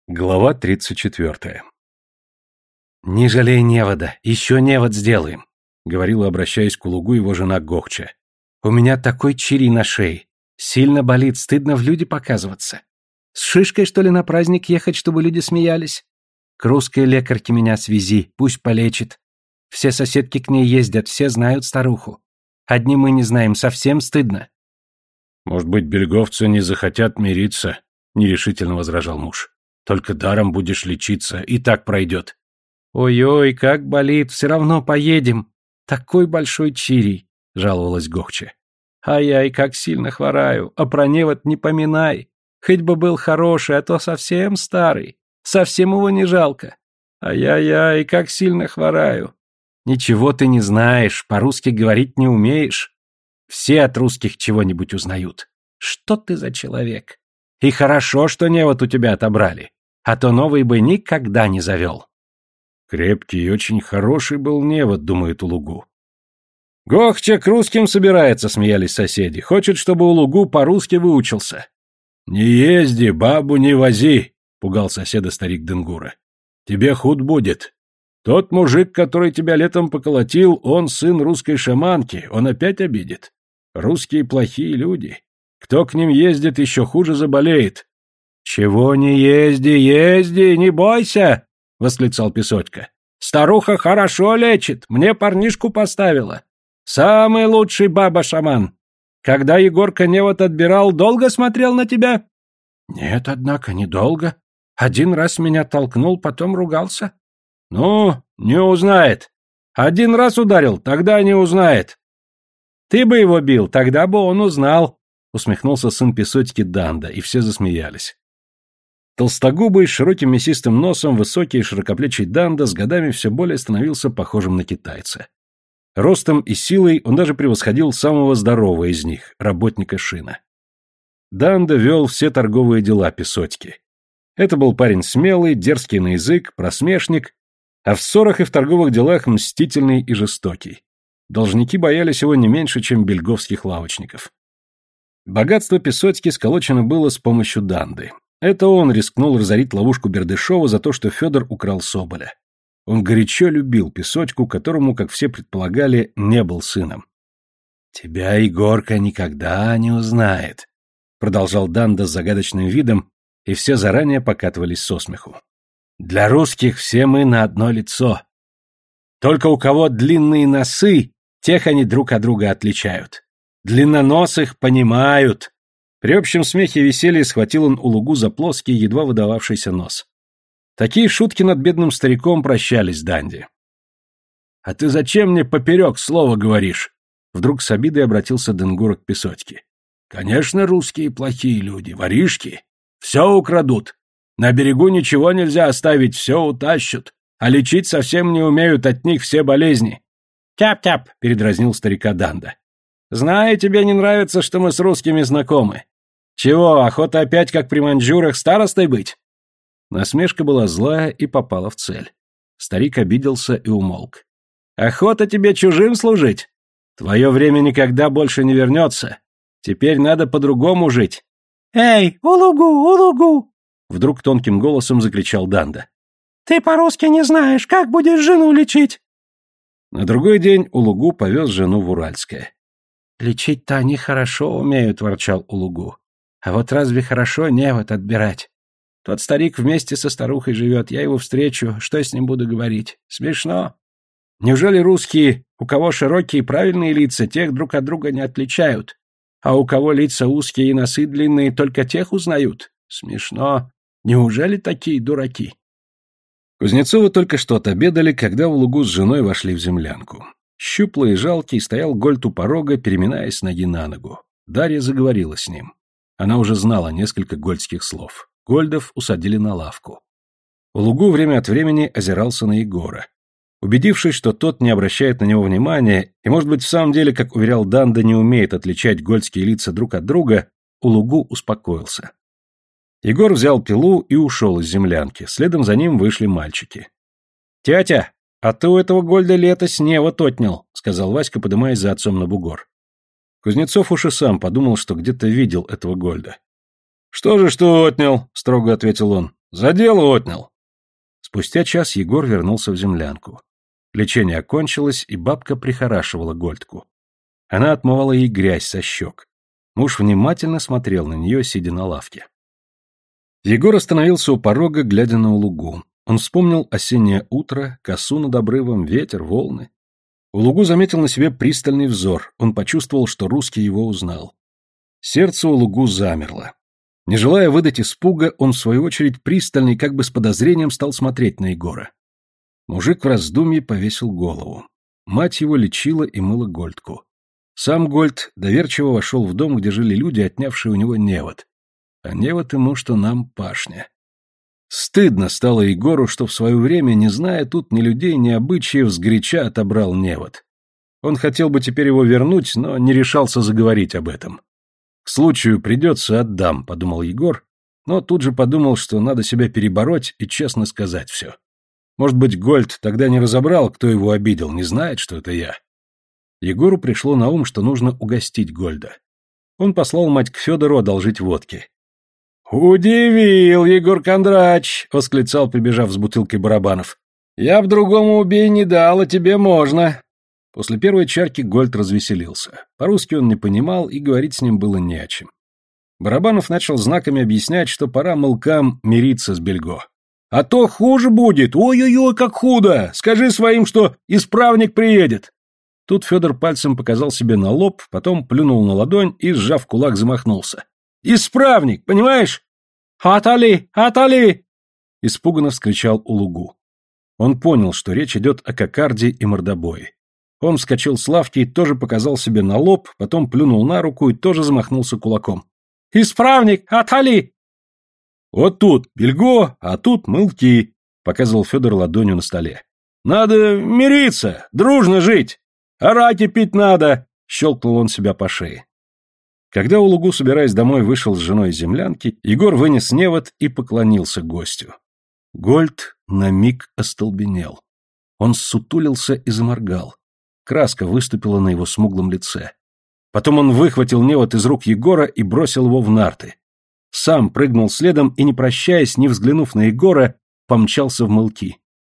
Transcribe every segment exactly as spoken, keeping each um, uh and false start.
Глава тридцать четвертая. «Не жалей невода, еще невод сделаем», — говорила, обращаясь к Улугу, его жена Гохча. «У меня такой чири на шее. Сильно болит, стыдно в люди показываться. С шишкой, что ли, на праздник ехать, чтобы люди смеялись? К русской лекарке меня свези, пусть полечит. Все соседки к ней ездят, все знают старуху. Одни мы не знаем, совсем стыдно». «Может быть, бельговцы не захотят мириться?» — нерешительно возражал муж. «Только даром будешь лечиться, и так пройдет». «Ой-ой, как болит, все равно поедем. Такой большой чирий», — жаловалась Гохча. «Ай-яй, как сильно хвораю, а про невод не поминай. Хоть бы был хороший, а то совсем старый. Совсем его не жалко. Ай-яй-яй, как сильно хвораю». «Ничего ты не знаешь, по-русски говорить не умеешь. Все от русских чего-нибудь узнают. Что ты за человек? И хорошо, что невод у тебя отобрали, а то новый бы никогда не завел». «Крепкий и очень хороший был невод», — думает Улугу. «Гохча к русским собирается», — смеялись соседи. «Хочет, чтобы Улугу по-русски выучился». «Не езди, бабу не вози», — пугал соседа старик Денгура. «Тебе худ будет. Тот мужик, который тебя летом поколотил, он сын русской шаманки, он опять обидит. Русские плохие люди. Кто к ним ездит, еще хуже заболеет». «Чего не езди, езди, не бойся», — восклицал Песочка. «Старуха хорошо лечит, мне парнишку поставила. Самый лучший баба-шаман. Когда Егорка невод отбирал, долго смотрел на тебя?» «Нет, однако, недолго. Один раз меня толкнул, потом ругался». «Ну, не узнает. Один раз ударил, тогда не узнает». «Ты бы его бил, тогда бы он узнал», — усмехнулся сын Песочки Данда, и все засмеялись. Толстогубый, с широким мясистым носом, высокий и широкоплечий Данда с годами все более становился похожим на китайца. Ростом и силой он даже превосходил самого здорового из них, работника шина. Данда вел все торговые дела Песочки. Это был парень смелый, дерзкий на язык, просмешник, а в ссорах и в торговых делах мстительный и жестокий. Должники боялись его не меньше, чем бельговских лавочников. Богатство Песочки сколочено было с помощью Данды. Это он рискнул разорить ловушку Бердышева за то, что Федор украл соболя. Он горячо любил Песочку, которому, как все предполагали, не был сыном. «Тебя Егорка никогда не узнает», — продолжал Данда с загадочным видом, и все заранее покатывались со смеху. «Для русских все мы на одно лицо. Только у кого длинные носы, тех они друг от друга отличают. Длинноносых понимают». При общем смехе и веселье схватил он Улугу за плоский, едва выдававшийся нос. Такие шутки над бедным стариком прощались Данде. «А ты зачем мне поперек слова говоришь?» Вдруг с обидой обратился Денгура к Песочке. «Конечно, русские плохие люди, воришки. Все украдут. На берегу ничего нельзя оставить, все утащат. А лечить совсем не умеют, от них все болезни». «Тяп-тяп», — передразнил старика Данда. «Знаю, тебе не нравится, что мы с русскими знакомы. Чего, охота опять, как при маньчжурах, старостой быть?» Насмешка была злая и попала в цель. Старик обиделся и умолк. «Охота тебе чужим служить? Твое время никогда больше не вернется. Теперь надо по-другому жить». «Эй, Улугу, Улугу!» Вдруг тонким голосом закричал Данда. «Ты по-русски не знаешь, как будешь жену лечить?» На другой день Улугу повез жену в Уральское. «Лечить-то они хорошо умеют», — ворчал Улугу. «А вот разве хорошо невод отбирать? Тот старик вместе со старухой живет, я его встречу, что я с ним буду говорить? Смешно. Неужели русские, у кого широкие и правильные лица, тех друг от друга не отличают, а у кого лица узкие и носы длинные, только тех узнают? Смешно. Неужели такие дураки?» Кузнецовы только что отобедали, когда Улугу с женой вошли в землянку. Щуплый и жалкий стоял Гольд у порога, переминаясь с ноги на ногу. Дарья заговорила с ним. Она уже знала несколько гольдских слов. Гольдов усадили на лавку. Улугу время от времени озирался на Егора. Убедившись, что тот не обращает на него внимания, и, может быть, в самом деле, как уверял Данда, не умеет отличать гольдские лица друг от друга, Улугу успокоился. Егор взял пилу и ушел из землянки. Следом за ним вышли мальчики. «Тятя, а ты у этого Гольда летось невод отнял», — сказал Васька, подымаясь за отцом на бугор. Кузнецов уж и сам подумал, что где-то видел этого Гольда. «Что же, что отнял?» — строго ответил он. За дело отнял. Спустя час Егор вернулся в землянку. Лечение окончилось, и бабка прихорашивала Гольдку. Она отмывала ей грязь со щек. Муж внимательно смотрел на нее, сидя на лавке. Егор остановился у порога, глядя на Улугу. Он вспомнил осеннее утро, косу над обрывом, ветер, волны. Улугу заметил на себе пристальный взор, он почувствовал, что русский его узнал. Сердце Улугу замерло. Не желая выдать испуга, он, в свою очередь, пристальный, как бы с подозрением, стал смотреть на Егора. Мужик в раздумье повесил голову. Мать его лечила и мыла Гольдку. Сам Гольд доверчиво вошел в дом, где жили люди, отнявшие у него невод. А невод ему, что нам пашня. Стыдно стало Егору, что в свое время, не зная тут ни людей, ни обычаев, сгоряча отобрал невод. Он хотел бы теперь его вернуть, но не решался заговорить об этом. К случаю придется, отдам, подумал Егор, но тут же подумал, что надо себя перебороть и честно сказать все. Может быть, Гольд тогда не разобрал, кто его обидел, не знает, что это я. Егору пришло на ум, что нужно угостить Гольда. Он послал мать к Федору одолжить водки. «Удивил, Егор Кондрач!» — восклицал, прибежав с бутылкой Барабанов. «Я б другому убей не дал, а тебе можно!» После первой чарки Гольд развеселился. По-русски он не понимал, и говорить с ним было не о чем. Барабанов начал знаками объяснять, что пора мылкам мириться с Бельго. «А то хуже будет! Ой-ой-ой, как худо! Скажи своим, что исправник приедет!» Тут Федор пальцем показал себе на лоб, потом плюнул на ладонь и, сжав кулак, замахнулся. «Исправник, понимаешь?» «Атали! Атали!» — испуганно вскричал Улугу. Он понял, что речь идет о кокарде и мордобое. Он вскочил с лавки и тоже показал себе на лоб, потом плюнул на руку и тоже замахнулся кулаком. «Исправник! Атали!» «Вот тут Бельго, а тут мылки!» — показывал Федор ладонью на столе. «Надо мириться, дружно жить! Орать и пить надо!» — щелкнул он себя по шее. Когда Улугу, собираясь домой, вышел с женой из землянки, Егор вынес невод и поклонился гостю. Гольд на миг остолбенел. Он ссутулился и заморгал. Краска выступила на его смуглом лице. Потом он выхватил невод из рук Егора и бросил его в нарты. Сам прыгнул следом и, не прощаясь, не взглянув на Егора, помчался в мылки.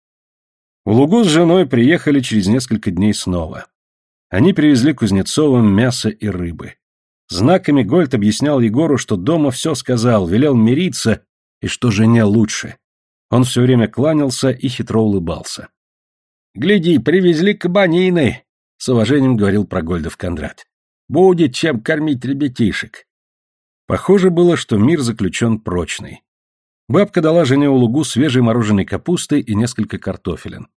Улугу с женой приехали через несколько дней снова. Они привезли Кузнецовым мясо и рыбы. Знаками Гольд объяснял Егору, что дома все сказал, велел мириться, и что жене лучше. Он все время кланялся и хитро улыбался. «Гляди, привезли кабанины!» — с уважением говорил про Гольдов Кондрат. «Будет чем кормить ребятишек!» Похоже было, что мир заключен прочный. Бабка дала жене Улугу свежей мороженой капусты и несколько картофелин.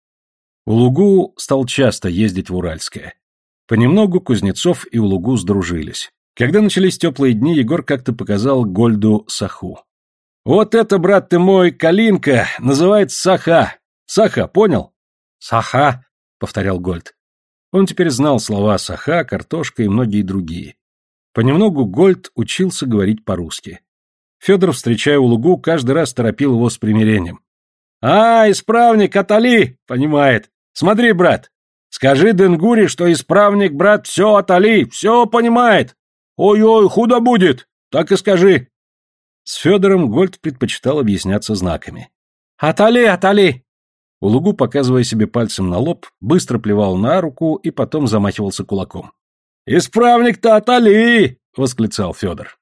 Улугу стал часто ездить в Уральское. Понемногу Кузнецов и Улугу сдружились. Когда начались теплые дни, Егор как-то показал Гольду саху. «Вот это, брат ты мой, калинка, называется саха. Саха, понял?» «Саха», — повторял Гольд. Он теперь знал слова саха, картошка и многие другие. Понемногу Гольд учился говорить по-русски. Федор, встречая Улугу, каждый раз торопил его с примирением. «А, исправник, отали!» — понимает. «Смотри, брат, скажи Денгуре, что исправник, брат, все отали, все понимает. Ой-ой, худо будет, так и скажи». С Федором Гольд предпочитал объясняться знаками. «Отали, отали!» Улугу, показывая себе пальцем на лоб, быстро плевал на руку и потом замахивался кулаком. «Исправник-то отали!» — восклицал Федор.